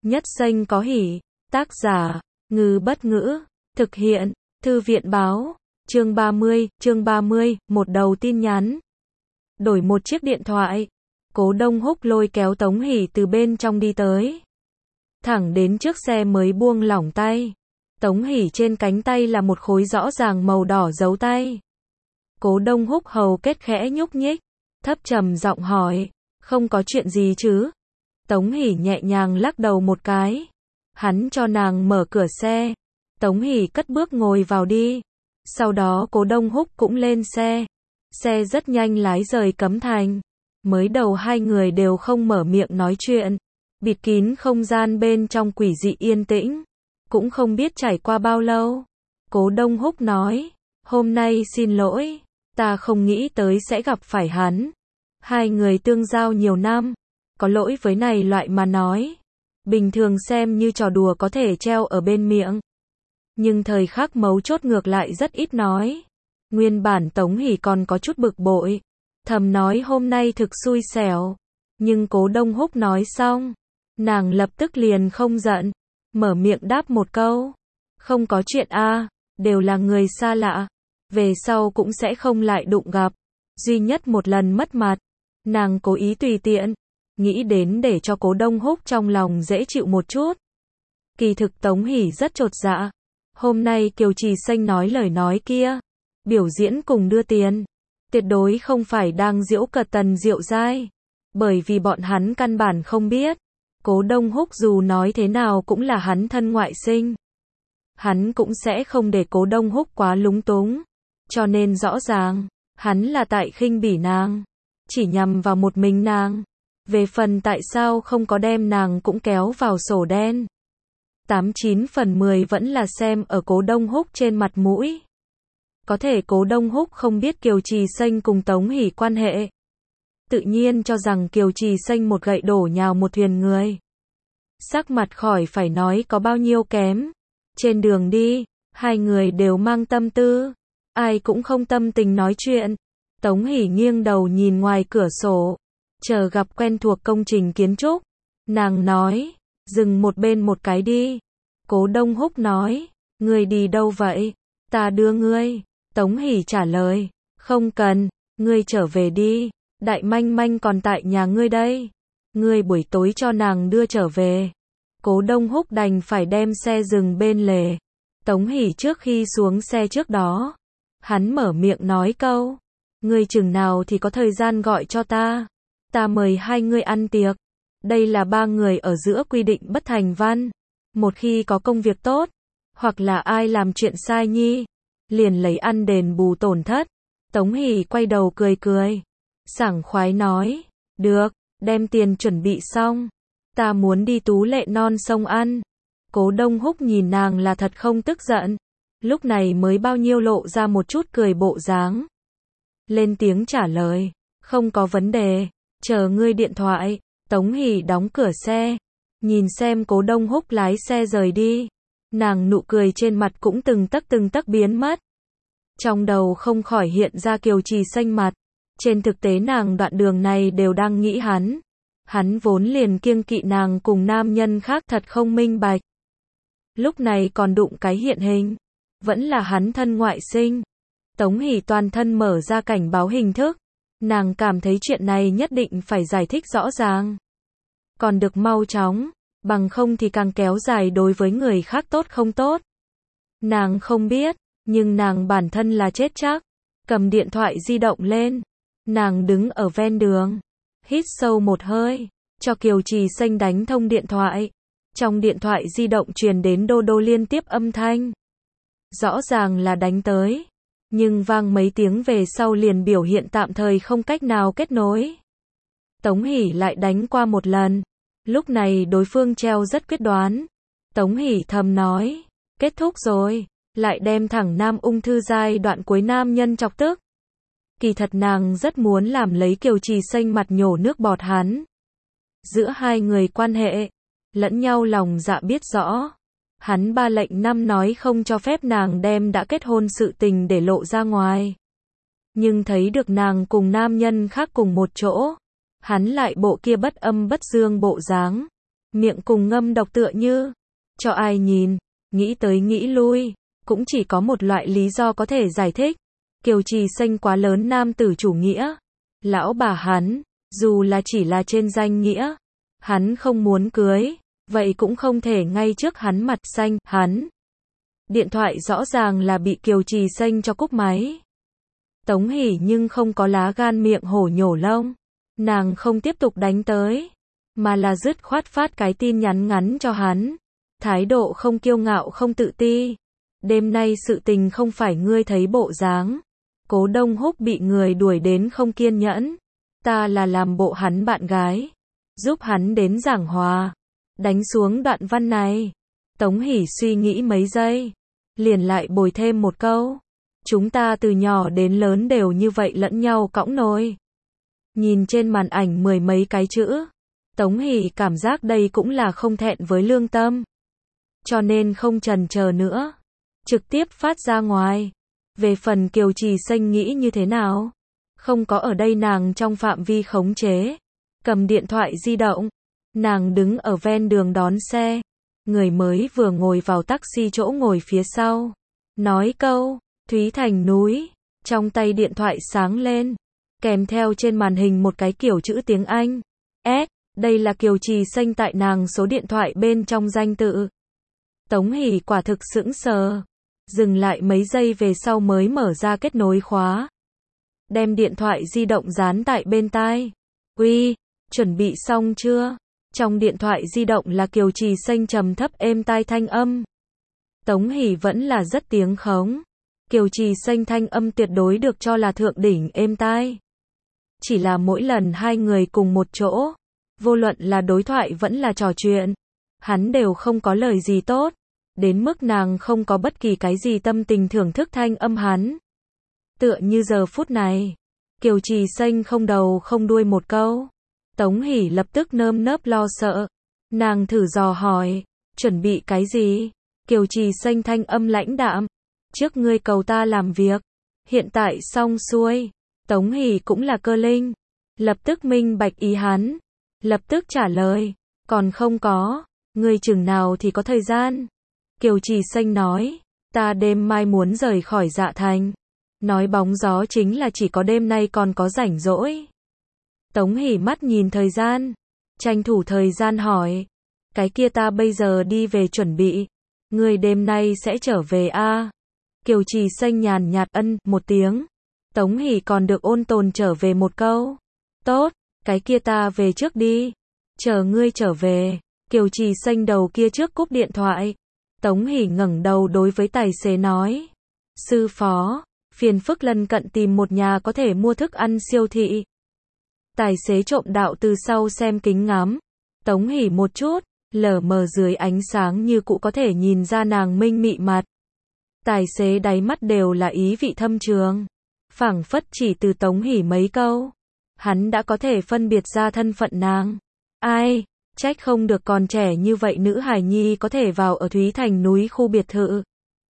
Nhất xanh có hỉ. Tác giả, Ngư Bất Ngữ. Thực hiện, Thư viện báo. Chương 30, một đầu tin nhắn. Đổi một chiếc điện thoại. Cố Đông Húc lôi kéo Tống Hỷ từ bên trong đi tới. Thẳng đến trước xe mới buông lỏng tay. Tống Hỷ trên cánh tay là một khối rõ ràng màu đỏ dấu tay. Cố Đông Húc hầu kết khẽ nhúc nhích, thấp trầm giọng hỏi, không có chuyện gì chứ? Tống Hỷ nhẹ nhàng lắc đầu một cái. Hắn cho nàng mở cửa xe. Tống Hỷ cất bước ngồi vào đi. Sau đó Cố Đông Húc cũng lên xe. Xe rất nhanh lái rời Cấm Thành. Mới đầu hai người đều không mở miệng nói chuyện. Bịt kín không gian bên trong quỷ dị yên tĩnh. Cũng không biết trải qua bao lâu. Cố Đông Húc nói, hôm nay xin lỗi, ta không nghĩ tới sẽ gặp phải hắn. Hai người tương giao nhiều năm, có lỗi với này loại mà nói. Bình thường xem như trò đùa có thể treo ở bên miệng. Nhưng thời khắc mấu chốt ngược lại rất ít nói. Nguyên bản Tống Hỷ còn có chút bực bội. Thầm nói hôm nay thực xui xẻo. Nhưng Cố Đông Húc nói xong. Nàng lập tức liền không giận. Mở miệng đáp một câu. Không có chuyện a, đều là người xa lạ. Về sau cũng sẽ không lại đụng gặp. Duy nhất một lần mất mặt. Nàng cố ý tùy tiện. Nghĩ đến để cho Cố Đông Húc trong lòng dễ chịu một chút. Kỳ thực Tống Hỷ rất chột dạ. Hôm nay Kiều Trì Xanh nói lời nói kia. Biểu diễn cùng đưa tiền. Tuyệt đối không phải đang giễu cợt Tần Diệu Giai. Bởi vì bọn hắn căn bản không biết. Cố Đông Húc dù nói thế nào cũng là hắn thân ngoại sinh. Hắn cũng sẽ không để Cố Đông Húc quá lúng túng. Cho nên rõ ràng, hắn là tại khinh bỉ nàng. Chỉ nhằm vào một mình nàng. Về phần tại sao không có đem nàng cũng kéo vào sổ đen. 89 phần 10 vẫn là xem ở Cố Đông Húc trên mặt mũi. Có thể Cố Đông Húc không biết Kiều Trì Xanh cùng Tống Hỷ quan hệ. Tự nhiên cho rằng Kiều Trì Xanh một gậy đổ nhào một thuyền người. Sắc mặt khỏi phải nói có bao nhiêu kém. Trên đường đi, hai người đều mang tâm tư. Ai cũng không tâm tình nói chuyện. Tống Hỷ nghiêng đầu nhìn ngoài cửa sổ. Chờ gặp quen thuộc công trình kiến trúc. Nàng nói, dừng một bên một cái đi. Cố Đông Húc nói, ngươi đi đâu vậy? Ta đưa ngươi. Tống Hỷ trả lời, không cần, ngươi trở về đi. Đại manh manh còn tại nhà ngươi đây. Ngươi buổi tối cho nàng đưa trở về. Cố Đông Húc đành phải đem xe dừng bên lề. Tống Hỷ trước khi xuống xe trước đó. Hắn mở miệng nói câu. Ngươi chừng nào thì có thời gian gọi cho ta. Ta mời hai ngươi ăn tiệc. Đây là ba người ở giữa quy định bất thành văn. Một khi có công việc tốt. Hoặc là ai làm chuyện sai nhi. Liền lấy ăn đền bù tổn thất. Tống Hỷ quay đầu cười cười. Sảng khoái nói. Được, đem tiền chuẩn bị xong. Ta muốn đi Tú Lệ Non sông ăn. Cố Đông Húc nhìn nàng là thật không tức giận. Lúc này mới bao nhiêu lộ ra một chút cười bộ dáng. Lên tiếng trả lời. Không có vấn đề. Chờ ngươi điện thoại. Tống Hỷ đóng cửa xe. Nhìn xem Cố Đông Húc lái xe rời đi. Nàng nụ cười trên mặt cũng từng tấc biến mất. Trong đầu không khỏi hiện ra Kiều Trì Xanh mặt. Trên thực tế nàng đoạn đường này đều đang nghĩ hắn. Hắn vốn liền kiêng kỵ nàng cùng nam nhân khác thật không minh bạch. Lúc này còn đụng cái hiện hình. Vẫn là hắn thân ngoại sinh. Tống Hỷ toàn thân mở ra cảnh báo hình thức. Nàng cảm thấy chuyện này nhất định phải giải thích rõ ràng. Còn được mau chóng. Bằng không thì càng kéo dài đối với người khác tốt không tốt. Nàng không biết. Nhưng nàng bản thân là chết chắc. Cầm điện thoại di động lên. Nàng đứng ở ven đường. Hít sâu một hơi. Cho Kiều Trì Xanh đánh thông điện thoại. Trong điện thoại di động truyền đến đô đô liên tiếp âm thanh. Rõ ràng là đánh tới. Nhưng vang mấy tiếng về sau liền biểu hiện tạm thời không cách nào kết nối. Tống Hỷ lại đánh qua một lần. Lúc này đối phương treo rất quyết đoán. Tống Hỷ thầm nói. Kết thúc rồi. Lại đem thẳng nam ung thư giai đoạn cuối nam nhân chọc tức. Kỳ thật nàng rất muốn làm lấy Kiều Trì Xanh mặt nhổ nước bọt hắn. Giữa hai người quan hệ. Lẫn nhau lòng dạ biết rõ. Hắn 3 lệnh 5 nói không cho phép nàng đem đã kết hôn sự tình để lộ ra ngoài. Nhưng thấy được nàng cùng nam nhân khác cùng một chỗ. Hắn lại bộ kia bất âm bất dương bộ dáng. miệng cùng ngâm độc tựa như, cho ai nhìn, nghĩ tới nghĩ lui, cũng chỉ có một loại lý do có thể giải thích. Kiều Trì Xanh quá lớn nam tử chủ nghĩa. Lão bà hắn, dù là chỉ là trên danh nghĩa, hắn không muốn cưới, vậy cũng không thể ngay trước hắn mặt xanh, hắn. Điện thoại rõ ràng là bị Kiều Trì Xanh cho cúp máy. Tống Hỷ nhưng không có lá gan miệng hổ nhổ lông. Nàng không tiếp tục đánh tới, mà là dứt khoát phát cái tin nhắn ngắn cho hắn. Thái độ không kiêu ngạo không tự ti. Đêm nay sự tình không phải ngươi thấy bộ dáng. Cố Đông Húc bị người đuổi đến không kiên nhẫn. Ta là làm bộ hắn bạn gái. Giúp hắn đến giảng hòa. Đánh xuống đoạn văn này. Tống Hỷ suy nghĩ mấy giây. Liền lại bồi thêm một câu. Chúng ta từ nhỏ đến lớn đều như vậy lẫn nhau cõng nồi. Nhìn trên màn ảnh mười mấy cái chữ. Tống Hỷ cảm giác đây cũng là không thẹn với lương tâm. Cho nên không chần chờ nữa. Trực tiếp phát ra ngoài. Về phần Kiều Trì Xanh nghĩ như thế nào? Không có ở đây nàng trong phạm vi khống chế. Cầm điện thoại di động. Nàng đứng ở ven đường đón xe. Người mới vừa ngồi vào taxi chỗ ngồi phía sau. Nói câu, Thúy Thành núi. Trong tay điện thoại sáng lên. Kèm theo trên màn hình một cái kiểu chữ tiếng Anh. S. Đây là Kiều Trì Xanh tại nàng số điện thoại bên trong danh tự. Tống Hỷ quả thực sững sờ. Dừng lại mấy giây về sau mới mở ra kết nối khóa. Đem điện thoại di động dán tại bên tai. Uy, chuẩn bị xong chưa? Trong điện thoại di động là Kiều Trì Xanh trầm thấp êm tai thanh âm. Tống Hỷ vẫn là rất tiếng khống. Kiều Trì Xanh thanh âm tuyệt đối được cho là thượng đỉnh êm tai. Chỉ là mỗi lần hai người cùng một chỗ, vô luận là đối thoại vẫn là trò chuyện, hắn đều không có lời gì tốt. Đến mức nàng không có bất kỳ cái gì tâm tình thưởng thức thanh âm hắn. Tựa như giờ phút này, Kiều Trì Xanh không đầu không đuôi một câu. Tống Hỷ lập tức nơm nớp lo sợ. Nàng thử dò hỏi, chuẩn bị cái gì? Kiều Trì Xanh thanh âm lãnh đạm. Trước ngươi cầu ta làm việc, hiện tại xong xuôi. Tống Hỷ cũng là cơ linh. Lập tức minh bạch ý hắn. Lập tức trả lời, còn không có, ngươi chừng nào thì có thời gian? Kiều Trì Xanh nói, ta đêm mai muốn rời khỏi Dạ Thành. Nói bóng gió chính là chỉ có đêm nay còn có rảnh rỗi. Tống Hỷ mắt nhìn thời gian, tranh thủ thời gian hỏi, cái kia ta bây giờ đi về chuẩn bị, ngươi đêm nay sẽ trở về a? Kiều Trì Xanh nhàn nhạt ân một tiếng. Tống Hỷ còn được ôn tồn trở về một câu, tốt, cái kia ta về trước đi, chờ ngươi trở về. Kiều Trì Xanh đầu kia trước cúp điện thoại. Tống Hỷ ngẩng đầu đối với tài xế nói, sư phó, phiền phức lân cận tìm một nhà có thể mua thức ăn siêu thị. Tài xế trộm đạo từ sau xem kính ngắm. Tống Hỷ một chút, lờ mờ dưới ánh sáng như cụ có thể nhìn ra nàng minh mị mặt. Tài xế đáy mắt đều là ý vị thâm trường. Phảng phất chỉ từ Tống Hỷ mấy câu, hắn đã có thể phân biệt ra thân phận nàng. Ai, trách không được còn trẻ như vậy nữ hài nhi có thể vào ở Thúy Thành núi khu biệt thự.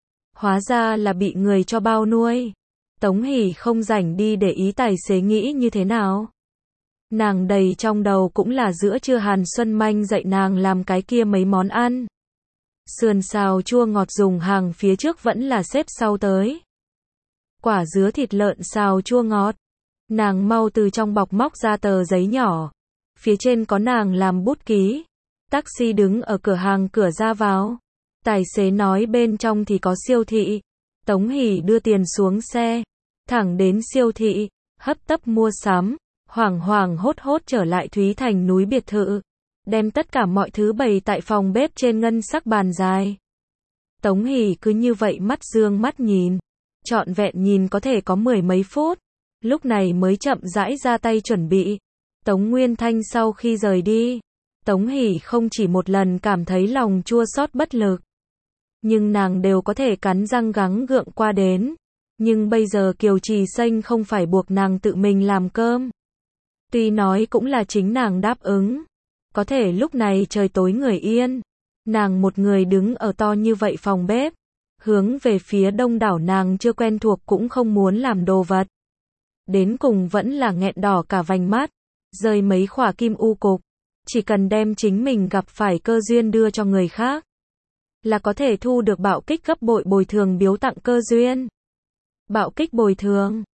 Hóa ra là bị người cho bao nuôi. Tống Hỷ không rảnh đi để ý tài xế nghĩ như thế nào. Nàng đầy trong đầu cũng là giữa trưa Hàn Xuân Manh dạy nàng làm cái kia mấy món ăn. Sườn xào chua ngọt dùng hàng phía trước vẫn là xếp sau tới. Quả dứa thịt lợn xào chua ngọt. Nàng mau từ trong bọc móc ra tờ giấy nhỏ. Phía trên có nàng làm bút ký. Taxi đứng ở cửa hàng cửa ra vào. Tài xế nói bên trong thì có siêu thị. Tống Hỷ đưa tiền xuống xe. Thẳng đến siêu thị. Hấp tấp mua sắm. Hoảng hoảng hốt hốt trở lại Thúy Thành núi biệt thự. Đem tất cả mọi thứ bày tại phòng bếp trên ngân sắc bàn dài. Tống Hỷ cứ như vậy mắt dương mắt nhìn. Trọn vẹn nhìn có thể có mười mấy phút. Lúc này mới chậm rãi ra tay chuẩn bị. Tống Nguyên Thanh sau khi rời đi, Tống Hỷ không chỉ một lần cảm thấy lòng chua xót bất lực. Nhưng nàng đều có thể cắn răng gắng gượng qua đến. Nhưng bây giờ Kiều Trì Xanh không phải buộc nàng tự mình làm cơm. Tuy nói cũng là chính nàng đáp ứng. Có thể lúc này trời tối người yên. Nàng một người đứng ở to như vậy phòng bếp. Hướng về phía đông đảo nàng chưa quen thuộc cũng không muốn làm đồ vật. Đến cùng vẫn là nghẹn đỏ cả vành mắt. Rơi mấy khỏa kim u cục. Chỉ cần đem chính mình gặp phải cơ duyên đưa cho người khác, là có thể thu được bạo kích gấp bội bồi thường biếu tặng cơ duyên. Bạo kích bồi thường